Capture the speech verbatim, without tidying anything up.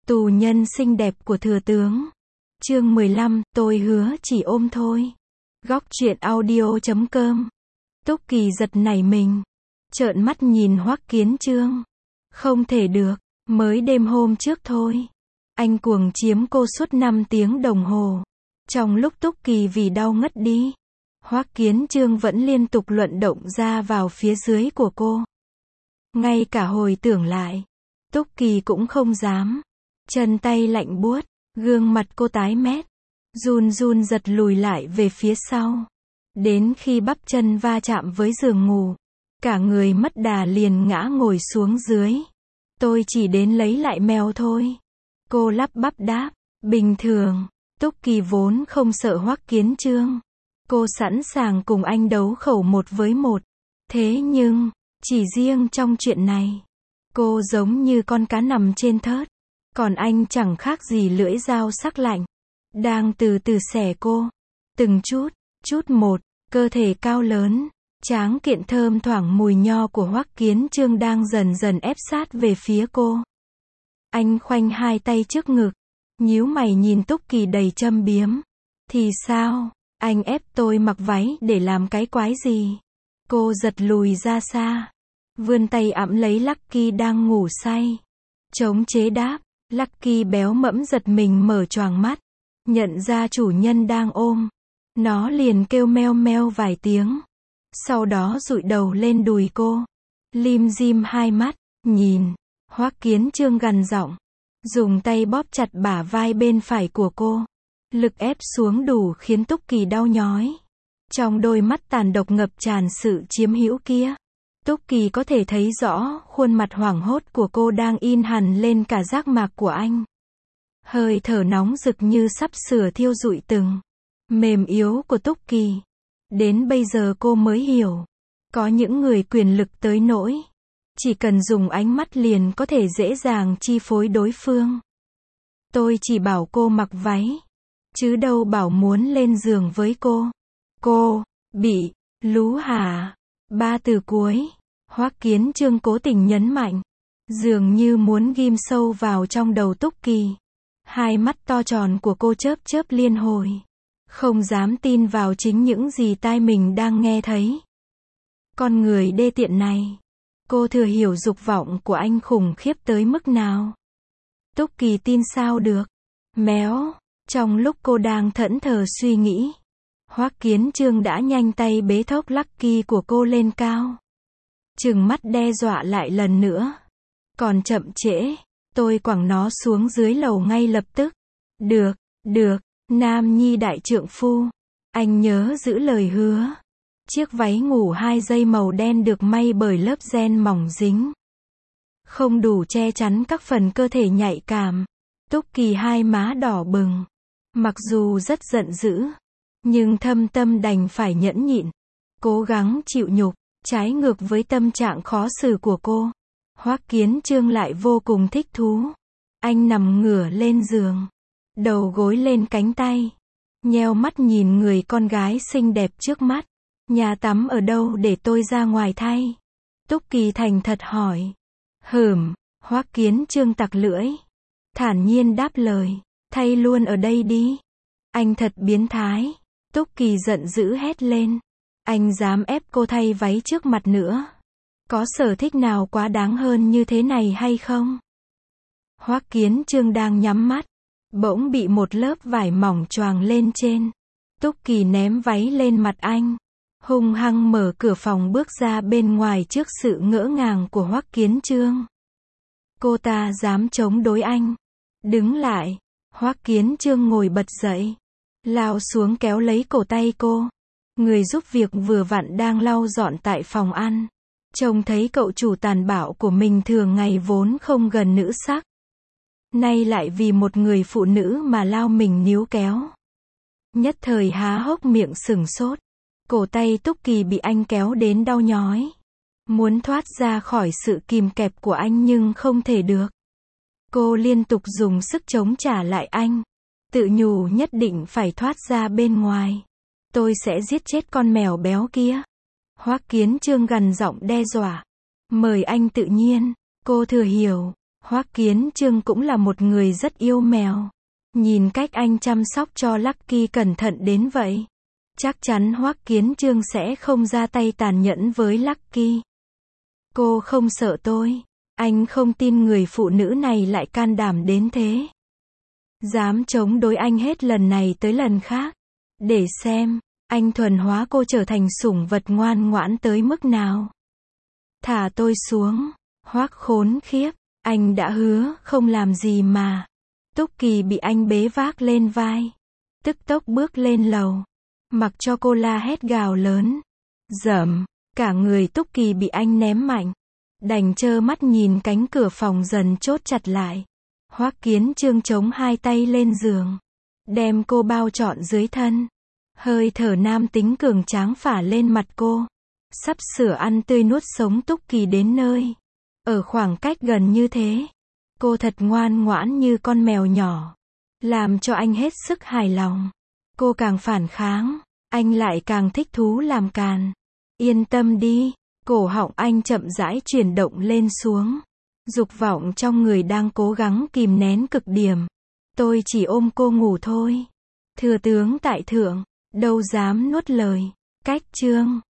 Tù nhân xinh đẹp của thừa tướng. Chương mười lăm, tôi hứa chỉ ôm thôi. Góc truyện audio chấm com. Túc Kỳ giật nảy mình, trợn mắt nhìn Hoắc Kiến Chương. Không thể được, mới đêm hôm trước thôi. Anh cuồng chiếm cô suốt năm tiếng đồng hồ. Trong lúc Túc Kỳ vì đau ngất đi, Hoắc Kiến Chương vẫn liên tục luận động ra vào phía dưới của cô. Ngay cả hồi tưởng lại, Túc Kỳ cũng không dám. Chân tay lạnh buốt, gương mặt cô tái mét, run run giật lùi lại về phía sau. Đến khi bắp chân va chạm với giường ngủ, cả người mất đà liền ngã ngồi xuống dưới. Tôi chỉ đến lấy lại mèo thôi. Cô lắp bắp đáp. Bình thường, Túc Kỳ vốn không sợ Hoắc Kiến Chương. Cô sẵn sàng cùng anh đấu khẩu một với một. Thế nhưng, chỉ riêng trong chuyện này, cô giống như con cá nằm trên thớt. Còn anh chẳng khác gì lưỡi dao sắc lạnh, đang từ từ xẻ cô. Từng chút, chút một, cơ thể cao lớn, tráng kiện thơm thoảng mùi nho của Hoắc Kiến Chương đang dần dần ép sát về phía cô. Anh khoanh hai tay trước ngực, nhíu mày nhìn Túc Kỳ đầy châm biếm. Thì sao, anh ép tôi mặc váy để làm cái quái gì? Cô giật lùi ra xa, vươn tay ẵm lấy Lucky đang ngủ say. Chống chế đáp. Lucky béo mẫm giật mình mở choàng mắt, nhận ra chủ nhân đang ôm. Nó liền kêu meo meo vài tiếng, sau đó dụi đầu lên đùi cô, lim dim hai mắt, nhìn. Hoắc Kiến Chương gằn giọng, dùng tay bóp chặt bả vai bên phải của cô. Lực ép xuống đủ khiến Túc Kỳ đau nhói. Trong đôi mắt tàn độc ngập tràn sự chiếm hữu kia, Túc Kỳ có thể thấy rõ khuôn mặt hoảng hốt của cô đang in hẳn lên cả giác mạc của anh. Hơi thở nóng rực như sắp sửa thiêu rụi từng mềm yếu của Túc Kỳ. Đến bây giờ cô mới hiểu, có những người quyền lực tới nỗi chỉ cần dùng ánh mắt liền có thể dễ dàng chi phối đối phương. Tôi chỉ bảo cô mặc váy, chứ đâu bảo muốn lên giường với cô. Cô bị lú hả? Ba từ cuối, Hoắc Kiến Chương cố tình nhấn mạnh, dường như muốn ghim sâu vào trong đầu Túc Kỳ. Hai mắt to tròn của cô chớp chớp liên hồi, không dám tin vào chính những gì tai mình đang nghe thấy. Con người đê tiện này, cô thừa hiểu dục vọng của anh khủng khiếp tới mức nào. Túc Kỳ tin sao được. Méo, trong lúc cô đang thẫn thờ suy nghĩ, Hoắc Kiến Chương đã nhanh tay bế thốc Lucky của cô lên cao, trừng mắt đe dọa lại lần nữa. Còn chậm trễ, tôi quẳng nó xuống dưới lầu ngay lập tức. Được, được, nam nhi đại trượng phu. Anh nhớ giữ lời hứa. Chiếc váy ngủ hai dây màu đen được may bởi lớp ren mỏng dính, không đủ che chắn các phần cơ thể nhạy cảm. Túc Kỳ hai má đỏ bừng, mặc dù rất giận dữ, nhưng thâm tâm đành phải nhẫn nhịn, cố gắng chịu nhục. Trái ngược với tâm trạng khó xử của cô, Hoắc Kiến Chương lại vô cùng thích thú. Anh nằm ngửa lên giường, đầu gối lên cánh tay, nheo mắt nhìn người con gái xinh đẹp trước mắt. Nhà tắm ở đâu để tôi ra ngoài thay? Túc Kỳ thành thật hỏi. Hửm, Hoắc Kiến Chương tặc lưỡi, thản nhiên đáp lời, thay luôn ở đây đi. Anh thật biến thái. Túc Kỳ giận dữ hét lên. Anh dám ép cô thay váy trước mặt nữa. Có sở thích nào quá đáng hơn như thế này hay không? Hoắc Kiến Chương đang nhắm mắt, bỗng bị một lớp vải mỏng choàng lên trên. Túc Kỳ ném váy lên mặt anh, hung hăng mở cửa phòng bước ra bên ngoài trước sự ngỡ ngàng của Hoắc Kiến Chương. Cô ta dám chống đối anh. Đứng lại. Hoắc Kiến Chương ngồi bật dậy, lao xuống kéo lấy cổ tay cô. Người giúp việc vừa vặn đang lau dọn tại phòng ăn, trông thấy cậu chủ tàn bạo của mình thường ngày vốn không gần nữ sắc, nay lại vì một người phụ nữ mà lao mình níu kéo. Nhất thời há hốc miệng sửng sốt. Cổ tay Túc Kỳ bị anh kéo đến đau nhói, muốn thoát ra khỏi sự kìm kẹp của anh nhưng không thể được. Cô liên tục dùng sức chống trả lại anh, tự nhủ nhất định phải thoát ra bên ngoài. Tôi sẽ giết chết con mèo béo kia. Hoắc Kiến Chương gằn giọng đe dọa. Mời anh tự nhiên. Cô thừa hiểu, Hoắc Kiến Trương cũng là một người rất yêu mèo. Nhìn cách anh chăm sóc cho Lucky cẩn thận đến vậy, chắc chắn Hoắc Kiến Trương sẽ không ra tay tàn nhẫn với Lucky. Cô không sợ tôi. Anh không tin người phụ nữ này lại can đảm đến thế. Dám chống đối anh hết lần này tới lần khác. Để xem, anh thuần hóa cô trở thành sủng vật ngoan ngoãn tới mức nào. Thả tôi xuống. Hoắc khốn khiếp. Anh đã hứa không làm gì mà. Túc Kỳ bị anh bế vác lên vai. Tức tốc bước lên lầu. Mặc cho cô la hét gào lớn. Dẫm. Cả người Túc Kỳ bị anh ném mạnh. Đành trơ mắt nhìn cánh cửa phòng dần chốt chặt lại. Hoắc Kiến Trương chống hai tay lên giường. Đem cô bao trọn dưới thân. Hơi thở nam tính cường tráng phả lên mặt cô. Sắp sửa ăn tươi nuốt sống Túc Kỳ đến nơi. Ở khoảng cách gần như thế. Cô thật ngoan ngoãn như con mèo nhỏ. Làm cho anh hết sức hài lòng. Cô càng phản kháng, anh lại càng thích thú làm càn. Yên tâm đi. Cổ họng anh chậm rãi chuyển động lên xuống. Dục vọng trong người đang cố gắng kìm nén cực điểm. Tôi chỉ ôm cô ngủ thôi. Thừa tướng tại thượng, đâu dám nuốt lời. Cách chương